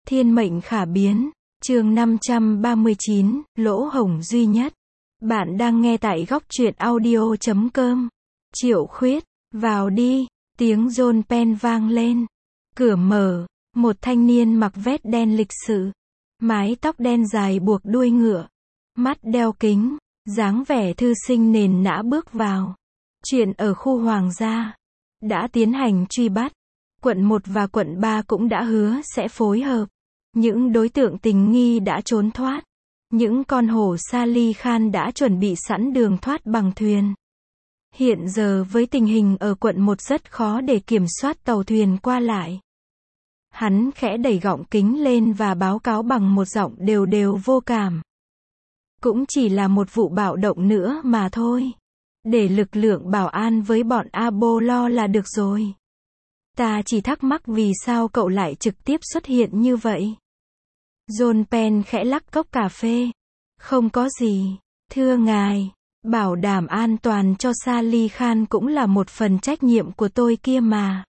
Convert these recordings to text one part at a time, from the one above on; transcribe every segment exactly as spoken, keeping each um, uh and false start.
Thiên mệnh khả biến, chương năm trăm ba mươi chín, lỗ hổng duy nhất. Bạn đang nghe tại góc truyện audio chấm com. Triệu Khuyết, vào đi, tiếng John Penn vang lên. Cửa mở, một thanh niên mặc vest đen lịch sự, mái tóc đen dài buộc đuôi ngựa, mắt đeo kính, dáng vẻ thư sinh nền nã bước vào. Chuyện ở khu Hoàng gia đã tiến hành truy bắt. Quận một và quận ba cũng đã hứa sẽ phối hợp. Những đối tượng tình nghi đã trốn thoát. Những con hổ Salih Khan đã chuẩn bị sẵn đường thoát bằng thuyền. Hiện giờ với tình hình ở quận một rất khó để kiểm soát tàu thuyền qua lại. Hắn khẽ đẩy gọng kính lên và báo cáo bằng một giọng đều đều vô cảm. Cũng chỉ là một vụ bạo động nữa mà thôi. Để lực lượng bảo an với bọn Abo lo là được rồi. Ta chỉ thắc mắc vì sao cậu lại trực tiếp xuất hiện như vậy. John Penn khẽ lắc cốc cà phê. Không có gì, thưa ngài. Bảo đảm an toàn cho Salih Khan cũng là một phần trách nhiệm của tôi kia mà.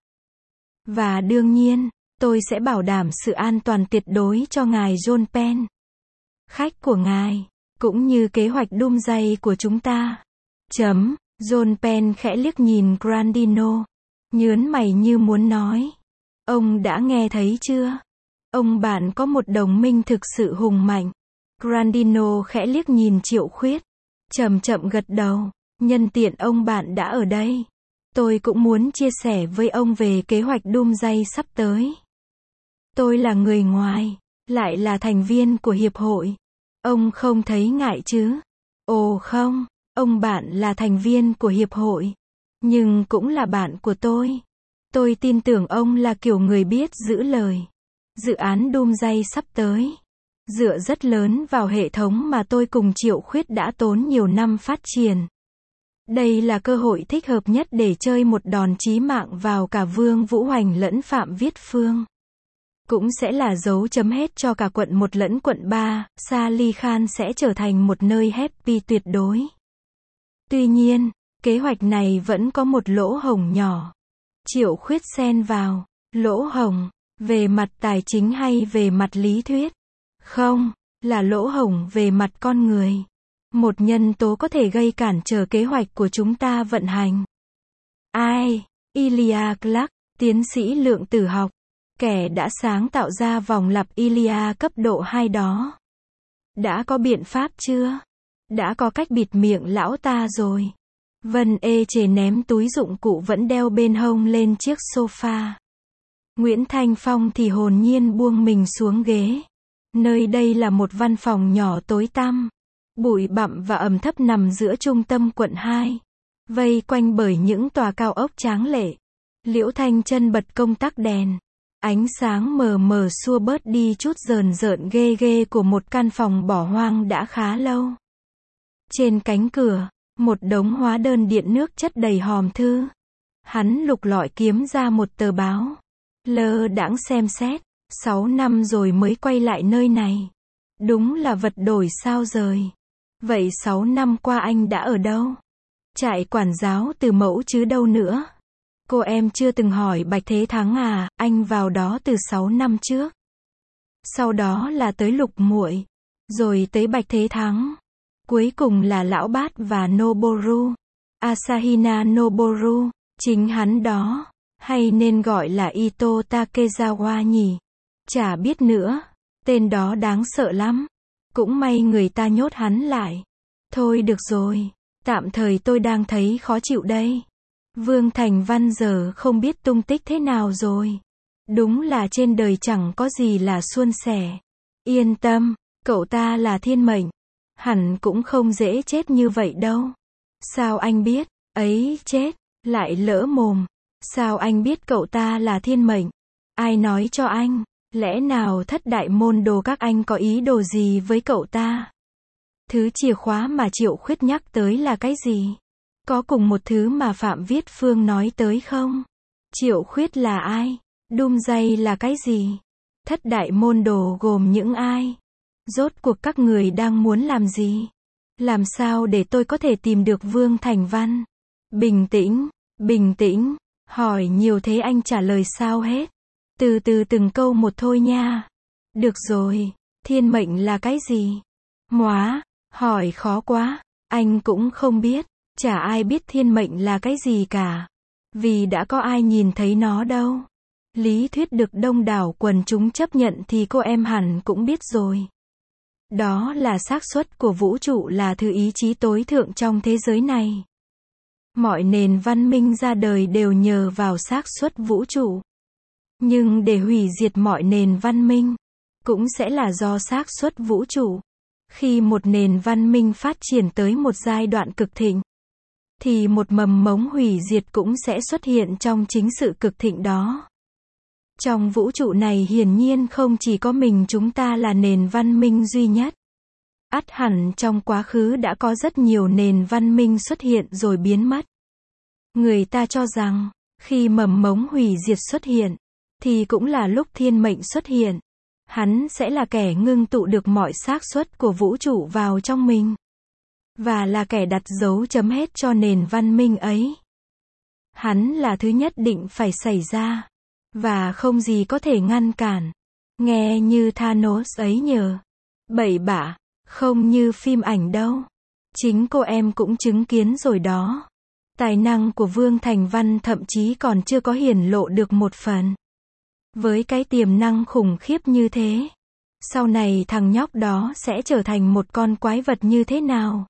Và đương nhiên, tôi sẽ bảo đảm sự an toàn tuyệt đối cho ngài John Penn. Khách của ngài, cũng như kế hoạch Doomsday của chúng ta. Chấm, John Penn khẽ liếc nhìn Grandino. Nhớn mày như muốn nói. Ông đã nghe thấy chưa? Ông bạn có một đồng minh thực sự hùng mạnh. Grandino khẽ liếc nhìn Triệu Khuyết. Chậm chậm gật đầu. Nhân tiện ông bạn đã ở đây. Tôi cũng muốn chia sẻ với ông về kế hoạch Doomsday sắp tới. Tôi là người ngoài, lại là thành viên của hiệp hội. Ông không thấy ngại chứ? Ồ không, ông bạn là thành viên của hiệp hội. Nhưng cũng là bạn của tôi. Tôi tin tưởng ông là kiểu người biết giữ lời. Dự án Doomsday sắp tới. Dựa rất lớn vào hệ thống mà tôi cùng Triệu Khuyết đã tốn nhiều năm phát triển. Đây là cơ hội thích hợp nhất để chơi một đòn chí mạng vào cả Vương Vũ Hoành lẫn Phạm Viết Phương. Cũng sẽ là dấu chấm hết cho cả quận một lẫn quận ba, Salih Khan sẽ trở thành một nơi happy tuyệt đối. Tuy nhiên, kế hoạch này vẫn có một lỗ hổng nhỏ. Triệu Khuyết xen vào. Lỗ hổng, về mặt tài chính hay về mặt lý thuyết? Không, là lỗ hổng về mặt con người. Một nhân tố có thể gây cản trở kế hoạch của chúng ta vận hành. Ai? Iliad Clark, tiến sĩ lượng tử học. Kẻ đã sáng tạo ra vòng lặp Iliad cấp độ hai đó. Đã có biện pháp chưa? Đã có cách bịt miệng lão ta rồi. Vân ê chề ném túi dụng cụ vẫn đeo bên hông lên chiếc sofa. Nguyễn Thanh Phong thì hồn nhiên buông mình xuống ghế. Nơi đây là một văn phòng nhỏ tối tăm. Bụi bặm và ẩm thấp nằm giữa trung tâm quận hai. Vây quanh bởi những tòa cao ốc tráng lệ. Liễu Thanh Chân bật công tắc đèn. Ánh sáng mờ mờ xua bớt đi chút rờn rợn ghê ghê của một căn phòng bỏ hoang đã khá lâu. Trên cánh cửa, một đống hóa đơn điện nước chất đầy hòm thư. Hắn lục lọi kiếm ra một tờ báo. Lơ đãng xem xét. Sáu năm rồi mới quay lại nơi này. Đúng là vật đổi sao rời. Vậy sáu năm qua anh đã ở đâu? Trại quản giáo từ mẫu chứ đâu nữa. Cô em chưa từng hỏi Bạch Thế Thắng à, anh vào đó từ sáu năm trước. Sau đó là tới Lục Muội. Rồi tới Bạch Thế Thắng. Cuối cùng là Lão Bát và Noboru. Asahina Noboru, chính hắn đó. Hay nên gọi là Ito Takezawa nhỉ? Chả biết nữa. Tên đó đáng sợ lắm. Cũng may người ta nhốt hắn lại. Thôi được rồi. Tạm thời tôi đang thấy khó chịu đây. Vương Thành Văn giờ không biết tung tích thế nào rồi. Đúng là trên đời chẳng có gì là suôn sẻ. Yên tâm, cậu ta là thiên mệnh. Hẳn cũng không dễ chết như vậy đâu. Sao anh biết? Ấy chết, lại lỡ mồm. Sao anh biết cậu ta là thiên mệnh? Ai nói cho anh? Lẽ nào thất đại môn đồ các anh có ý đồ gì với cậu ta? Thứ chìa khóa mà Triệu Khuyết nhắc tới là cái gì? Có cùng một thứ mà Phạm Viết Phương nói tới không? Triệu Khuyết là ai? Doomsday là cái gì? Thất đại môn đồ gồm những ai? Rốt cuộc các người đang muốn làm gì? Làm sao để tôi có thể tìm được Vương Thành Văn? Bình tĩnh, bình tĩnh. Hỏi nhiều thế anh trả lời sao hết? Từ từ từng câu một thôi nha. Được rồi, thiên mệnh là cái gì? Móa, hỏi khó quá, anh cũng không biết, chả ai biết thiên mệnh là cái gì cả. Vì đã có ai nhìn thấy nó đâu. Lý thuyết được đông đảo quần chúng chấp nhận thì cô em hẳn cũng biết rồi. Đó là xác suất của vũ trụ là thứ ý chí tối thượng trong thế giới này. Mọi nền văn minh ra đời đều nhờ vào xác suất vũ trụ. Nhưng để hủy diệt mọi nền văn minh, cũng sẽ là do xác suất vũ trụ. Khi một nền văn minh phát triển tới một giai đoạn cực thịnh, thì một mầm mống hủy diệt cũng sẽ xuất hiện trong chính sự cực thịnh đó. Trong vũ trụ này hiển nhiên không chỉ có mình chúng ta là nền văn minh duy nhất. Ắt hẳn trong quá khứ đã có rất nhiều nền văn minh xuất hiện rồi biến mất. Người ta cho rằng, khi mầm mống hủy diệt xuất hiện, thì cũng là lúc thiên mệnh xuất hiện. Hắn sẽ là kẻ ngưng tụ được mọi xác suất của vũ trụ vào trong mình. Và là kẻ đặt dấu chấm hết cho nền văn minh ấy. Hắn là thứ nhất định phải xảy ra. Và không gì có thể ngăn cản. Nghe như Thanos ấy nhờ. Bậy bạ, không như phim ảnh đâu. Chính cô em cũng chứng kiến rồi đó. Tài năng của Vương Thành Văn thậm chí còn chưa có hiển lộ được một phần. Với cái tiềm năng khủng khiếp như thế, sau này thằng nhóc đó sẽ trở thành một con quái vật như thế nào?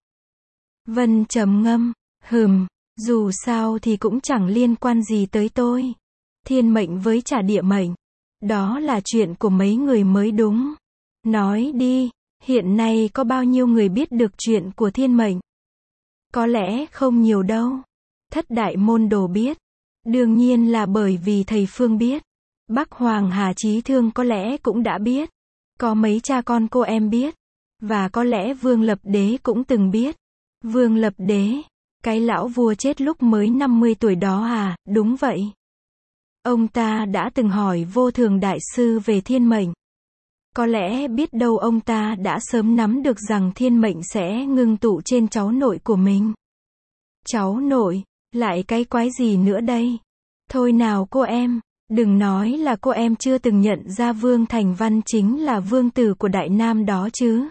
Vân trầm ngâm, hừm, dù sao thì cũng chẳng liên quan gì tới tôi. Thiên mệnh với trả địa mệnh, đó là chuyện của mấy người mới đúng. Nói đi, hiện nay có bao nhiêu người biết được chuyện của thiên mệnh? Có lẽ không nhiều đâu. Thất đại môn đồ biết. Đương nhiên là bởi vì thầy Phương biết. Bắc Hoàng Hà Chí Thương có lẽ cũng đã biết. Có mấy cha con cô em biết. Và có lẽ Vương Lập Đế cũng từng biết. Vương Lập Đế, cái lão vua chết lúc mới năm mươi tuổi đó à? Đúng vậy. Ông ta đã từng hỏi Vô Thường Đại Sư về thiên mệnh. Có lẽ biết đâu ông ta đã sớm nắm được rằng thiên mệnh sẽ ngưng tụ trên cháu nội của mình. Cháu nội, lại cái quái gì nữa đây? Thôi nào cô em, đừng nói là cô em chưa từng nhận ra Vương Thành Văn chính là vương tử của Đại Nam đó chứ.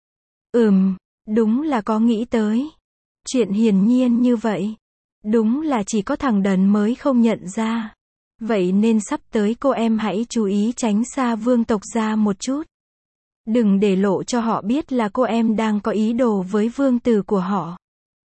Ừm, đúng là có nghĩ tới. Chuyện hiển nhiên như vậy. Đúng là chỉ có thằng đần mới không nhận ra. Vậy nên sắp tới cô em hãy chú ý tránh xa vương tộc ra một chút. Đừng để lộ cho họ biết là cô em đang có ý đồ với vương tử của họ.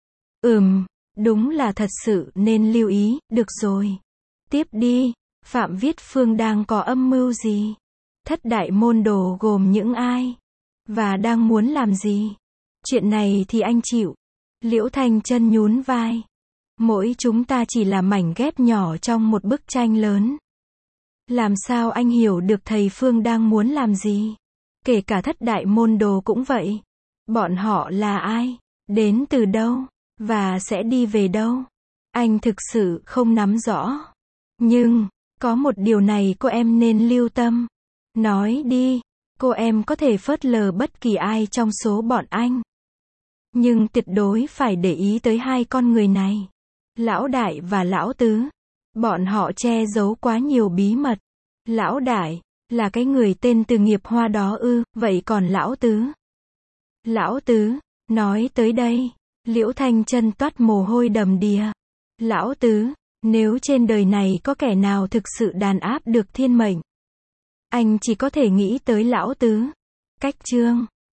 Ừm, đúng là thật sự nên lưu ý, được rồi. Tiếp đi, Phạm Viết Phương đang có âm mưu gì? Thất đại môn đồ gồm những ai? Và đang muốn làm gì? Chuyện này thì anh chịu. Liễu Thanh Chân nhún vai. Mỗi chúng ta chỉ là mảnh ghép nhỏ trong một bức tranh lớn. Làm sao anh hiểu được thầy Phương đang muốn làm gì? Kể cả thất đại môn đồ cũng vậy. Bọn họ là ai? Đến từ đâu? Và sẽ đi về đâu? Anh thực sự không nắm rõ. Nhưng, có một điều này cô em nên lưu tâm. Nói đi, cô em có thể phớt lờ bất kỳ ai trong số bọn anh. Nhưng tuyệt đối phải để ý tới hai con người này. Lão Đại và Lão Tứ. Bọn họ che giấu quá nhiều bí mật. Lão Đại, là cái người tên Từ Nghiệp Hoa đó ư, vậy còn Lão Tứ? Lão Tứ, nói tới đây, Liễu Thanh Chân toát mồ hôi đầm đìa. Lão Tứ, nếu trên đời này có kẻ nào thực sự đàn áp được thiên mệnh, anh chỉ có thể nghĩ tới Lão Tứ. Cách chương